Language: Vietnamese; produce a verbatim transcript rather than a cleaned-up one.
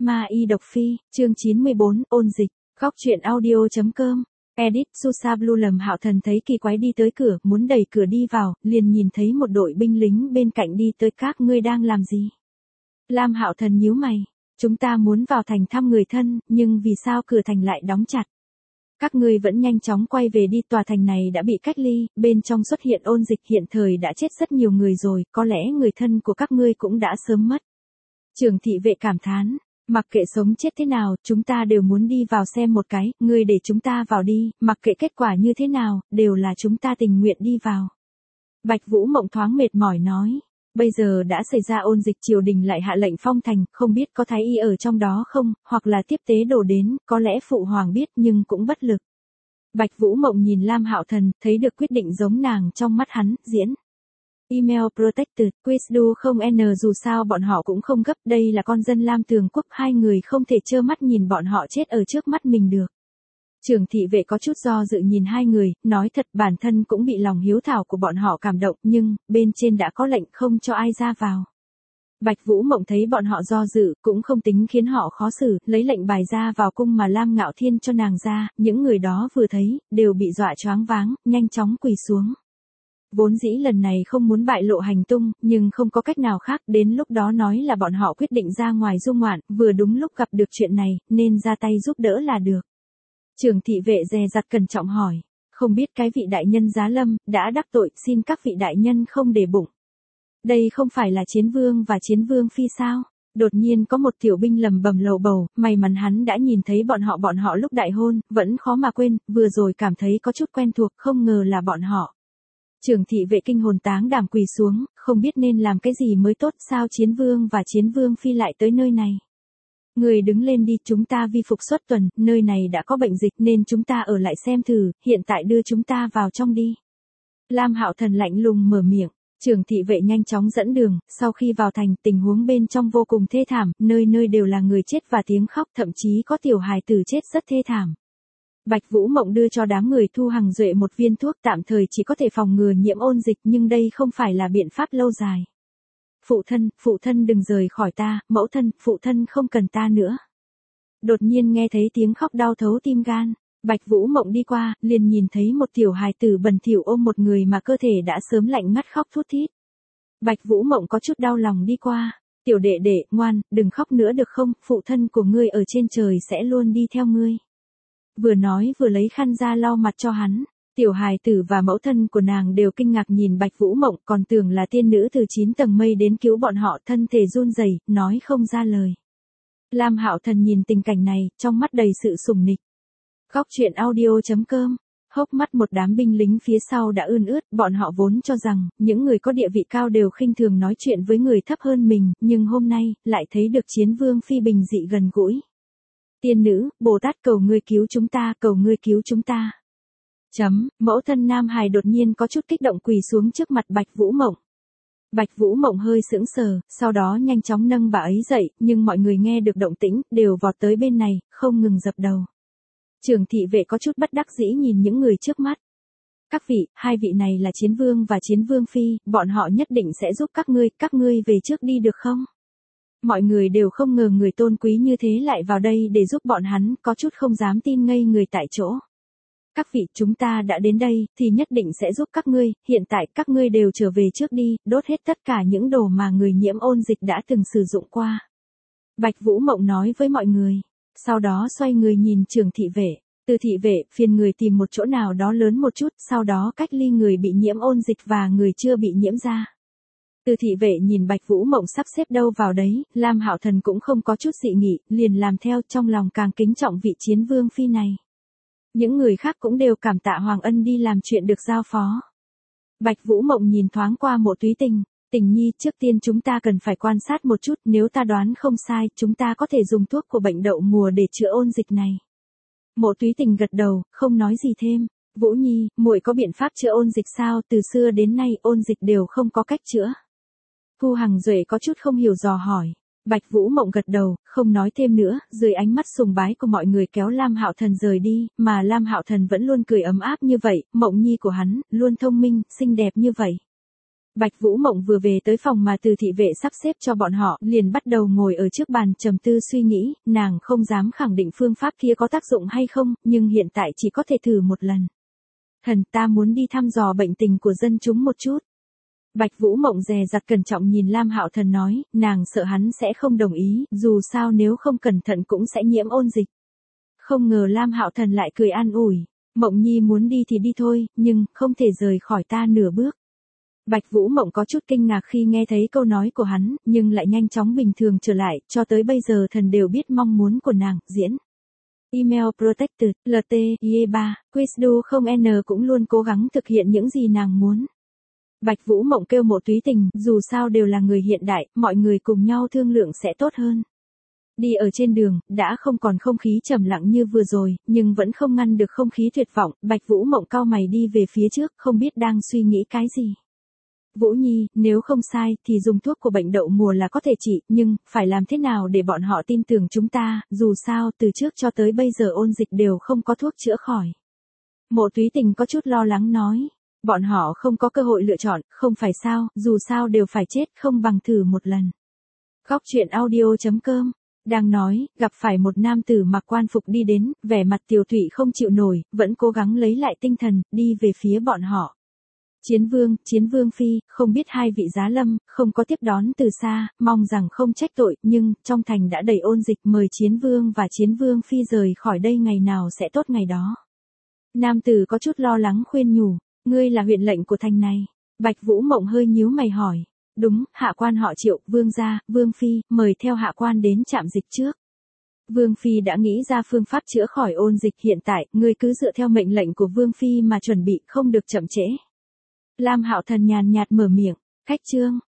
Ma y độc phi, chương chín mươi bốn, ôn dịch, góc truyện audio.com. Edit, Susa Blue Lâm Hạo Thần thấy kỳ quái đi tới cửa, muốn đẩy cửa đi vào, liền nhìn thấy một đội binh lính bên cạnh đi tới. Các ngươi đang làm gì? Lam Hạo Thần nhíu mày, chúng ta muốn vào thành thăm người thân, nhưng vì sao cửa thành lại đóng chặt? Các ngươi vẫn nhanh chóng quay về đi, tòa thành này đã bị cách ly, bên trong xuất hiện ôn dịch, hiện thời đã chết rất nhiều người rồi, có lẽ người thân của các ngươi cũng đã sớm mất. Trưởng thị vệ cảm thán, mặc kệ sống chết thế nào, chúng ta đều muốn đi vào xem một cái, ngươi để chúng ta vào đi, mặc kệ kết quả như thế nào, đều là chúng ta tình nguyện đi vào. Bạch Vũ Mộng thoáng mệt mỏi nói, bây giờ đã xảy ra ôn dịch, triều đình lại hạ lệnh phong thành, không biết có thái y ở trong đó không, hoặc là tiếp tế đồ đến, có lẽ phụ hoàng biết nhưng cũng bất lực. Bạch Vũ Mộng nhìn Lam Hạo Thần, thấy được quyết định giống nàng trong mắt hắn, diễn. Email protected, quiz do không n dù sao bọn họ cũng không gấp, đây là con dân Lam Tường Quốc, hai người không thể trơ mắt nhìn bọn họ chết ở trước mắt mình được. Trưởng thị vệ có chút do dự nhìn hai người, nói thật bản thân cũng bị lòng hiếu thảo của bọn họ cảm động, nhưng, bên trên đã có lệnh không cho ai ra vào. Bạch Vũ Mộng thấy bọn họ do dự, cũng không tính khiến họ khó xử, lấy lệnh bài ra vào cung mà Lam Ngạo Thiên cho nàng ra, những người đó vừa thấy, đều bị dọa choáng váng, nhanh chóng quỳ xuống. Vốn dĩ lần này không muốn bại lộ hành tung, nhưng không có cách nào khác, đến lúc đó nói là bọn họ quyết định ra ngoài du ngoạn, vừa đúng lúc gặp được chuyện này, nên ra tay giúp đỡ là được. Trưởng thị vệ dè dặt cẩn trọng hỏi, không biết cái vị đại nhân Giá Lâm, đã đắc tội, xin các vị đại nhân không để bụng. Đây không phải là Chiến Vương và Chiến Vương Phi sao? Đột nhiên có một tiểu binh lầm bầm lầu bầu, may mắn hắn đã nhìn thấy bọn họ bọn họ lúc đại hôn, vẫn khó mà quên, vừa rồi cảm thấy có chút quen thuộc, không ngờ là bọn họ. Trưởng thị vệ kinh hồn táng đảm quỳ xuống, không biết nên làm cái gì mới tốt, sao Chiến Vương và Chiến Vương Phi lại tới nơi này. Người đứng lên đi, chúng ta vi phục xuất tuần, nơi này đã có bệnh dịch nên chúng ta ở lại xem thử, hiện tại đưa chúng ta vào trong đi. Lam Hạo Thần lạnh lùng mở miệng, trưởng thị vệ nhanh chóng dẫn đường, sau khi vào thành, tình huống bên trong vô cùng thê thảm, nơi nơi đều là người chết và tiếng khóc, thậm chí có tiểu hài tử chết rất thê thảm. Bạch Vũ Mộng đưa cho đám người Thu Hằng Duệ một viên thuốc tạm thời chỉ có thể phòng ngừa nhiễm ôn dịch, nhưng đây không phải là biện pháp lâu dài. Phụ thân, phụ thân đừng rời khỏi ta, mẫu thân, phụ thân không cần ta nữa. Đột nhiên nghe thấy tiếng khóc đau thấu tim gan, Bạch Vũ Mộng đi qua, liền nhìn thấy một tiểu hài tử bẩn thỉu ôm một người mà cơ thể đã sớm lạnh ngắt khóc thút thít. Bạch Vũ Mộng có chút đau lòng đi qua, tiểu đệ đệ, ngoan, đừng khóc nữa được không, phụ thân của ngươi ở trên trời sẽ luôn đi theo ngươi. Vừa nói vừa lấy khăn ra lau mặt cho hắn. Tiểu hài tử và mẫu thân của nàng đều kinh ngạc nhìn Bạch Vũ Mộng, còn tưởng là tiên nữ từ chín tầng mây đến cứu bọn họ, thân thể run rẩy, nói không ra lời. Lam Hạo Thần nhìn tình cảnh này, trong mắt đầy sự sùng nịch. Góc truyện audio.com. Hốc mắt một đám binh lính phía sau đã ươn ướt, bọn họ vốn cho rằng, những người có địa vị cao đều khinh thường nói chuyện với người thấp hơn mình, nhưng hôm nay, lại thấy được Chiến Vương Phi bình dị gần gũi. Tiên nữ, Bồ Tát cầu ngươi cứu chúng ta, cầu ngươi cứu chúng ta. Chấm, mẫu thân Nam Hải đột nhiên có chút kích động quỳ xuống trước mặt Bạch Vũ Mộng. Bạch Vũ Mộng hơi sững sờ, sau đó nhanh chóng nâng bà ấy dậy, nhưng mọi người nghe được động tĩnh, đều vọt tới bên này, không ngừng dập đầu. Trưởng thị vệ có chút bất đắc dĩ nhìn những người trước mắt. Các vị, hai vị này là Chiến Vương và Chiến Vương Phi, bọn họ nhất định sẽ giúp các ngươi, các ngươi về trước đi được không? Mọi người đều không ngờ người tôn quý như thế lại vào đây để giúp bọn hắn, có chút không dám tin ngây người tại chỗ. Các vị, chúng ta đã đến đây, thì nhất định sẽ giúp các ngươi, hiện tại các ngươi đều trở về trước đi, đốt hết tất cả những đồ mà người nhiễm ôn dịch đã từng sử dụng qua. Bạch Vũ Mộng nói với mọi người, sau đó xoay người nhìn trưởng thị vệ, từ thị vệ, phiền người tìm một chỗ nào đó lớn một chút, sau đó cách ly người bị nhiễm ôn dịch và người chưa bị nhiễm ra. Từ thị vệ nhìn Bạch Vũ Mộng sắp xếp đâu vào đấy, Lam Hạo Thần cũng không có chút dị nghị, liền làm theo, trong lòng càng kính trọng vị Chiến Vương Phi này. Những người khác cũng đều cảm tạ Hoàng Ân đi làm chuyện được giao phó. Bạch Vũ Mộng nhìn thoáng qua Mộ Túy Tình, Tình nhi, trước tiên chúng ta cần phải quan sát một chút, nếu ta đoán không sai, chúng ta có thể dùng thuốc của bệnh đậu mùa để chữa ôn dịch này. Mộ Túy Tình gật đầu, không nói gì thêm. Vũ Nhi, muội có biện pháp chữa ôn dịch sao? Từ xưa đến nay ôn dịch đều không có cách chữa. Thu Hằng Duệ có chút không hiểu dò hỏi. Bạch Vũ Mộng gật đầu, không nói thêm nữa, dưới ánh mắt sùng bái của mọi người kéo Lam Hạo Thần rời đi, mà Lam Hạo Thần vẫn luôn cười ấm áp như vậy, Mộng Nhi của hắn, luôn thông minh, xinh đẹp như vậy. Bạch Vũ Mộng vừa về tới phòng mà Từ thị vệ sắp xếp cho bọn họ, liền bắt đầu ngồi ở trước bàn trầm tư suy nghĩ, nàng không dám khẳng định phương pháp kia có tác dụng hay không, nhưng hiện tại chỉ có thể thử một lần. Thần, ta muốn đi thăm dò bệnh tình của dân chúng một chút. Bạch Vũ Mộng dè dặt cẩn trọng nhìn Lam Hạo Thần nói, nàng sợ hắn sẽ không đồng ý, dù sao nếu không cẩn thận cũng sẽ nhiễm ôn dịch. Không ngờ Lam Hạo Thần lại cười an ủi, Mộng Nhi muốn đi thì đi thôi, nhưng không thể rời khỏi ta nửa bước. Bạch Vũ Mộng có chút kinh ngạc khi nghe thấy câu nói của hắn, nhưng lại nhanh chóng bình thường trở lại, cho tới bây giờ thần đều biết mong muốn của nàng, diễn. Email Protected, L T E ba, Quizdu không N cũng luôn cố gắng thực hiện những gì nàng muốn. Bạch Vũ Mộng kêu Mộ Túy Tình, dù sao đều là người hiện đại, mọi người cùng nhau thương lượng sẽ tốt hơn. Đi ở trên đường, đã không còn không khí trầm lặng như vừa rồi, nhưng vẫn không ngăn được không khí tuyệt vọng, Bạch Vũ Mộng cau mày đi về phía trước, không biết đang suy nghĩ cái gì. Vũ Nhi, nếu không sai, thì dùng thuốc của bệnh đậu mùa là có thể trị, nhưng, phải làm thế nào để bọn họ tin tưởng chúng ta, dù sao, từ trước cho tới bây giờ ôn dịch đều không có thuốc chữa khỏi. Mộ Túy Tình có chút lo lắng nói, bọn họ không có cơ hội lựa chọn, không phải sao, dù sao đều phải chết, không bằng thử một lần. Góc truyện audio chấm com đang nói, gặp phải một nam tử mặc quan phục đi đến, vẻ mặt tiều tụy không chịu nổi, vẫn cố gắng lấy lại tinh thần, đi về phía bọn họ. Chiến vương, chiến vương phi, không biết hai vị giá lâm, không có tiếp đón từ xa, mong rằng không trách tội, nhưng, trong thành đã đầy ôn dịch, mời chiến vương và chiến vương phi rời khỏi đây ngày nào sẽ tốt ngày đó. Nam tử có chút lo lắng khuyên nhủ, ngươi là huyện lệnh của thành này. Bạch Vũ Mộng hơi nhíu mày hỏi, đúng, hạ quan họ Triệu, vương gia, vương phi, mời theo hạ quan đến trạm dịch trước. Vương phi đã nghĩ ra phương pháp chữa khỏi ôn dịch hiện tại, ngươi cứ dựa theo mệnh lệnh của vương phi mà chuẩn bị, không được chậm trễ. Lam Hạo Thần nhàn nhạt mở miệng, khách trương,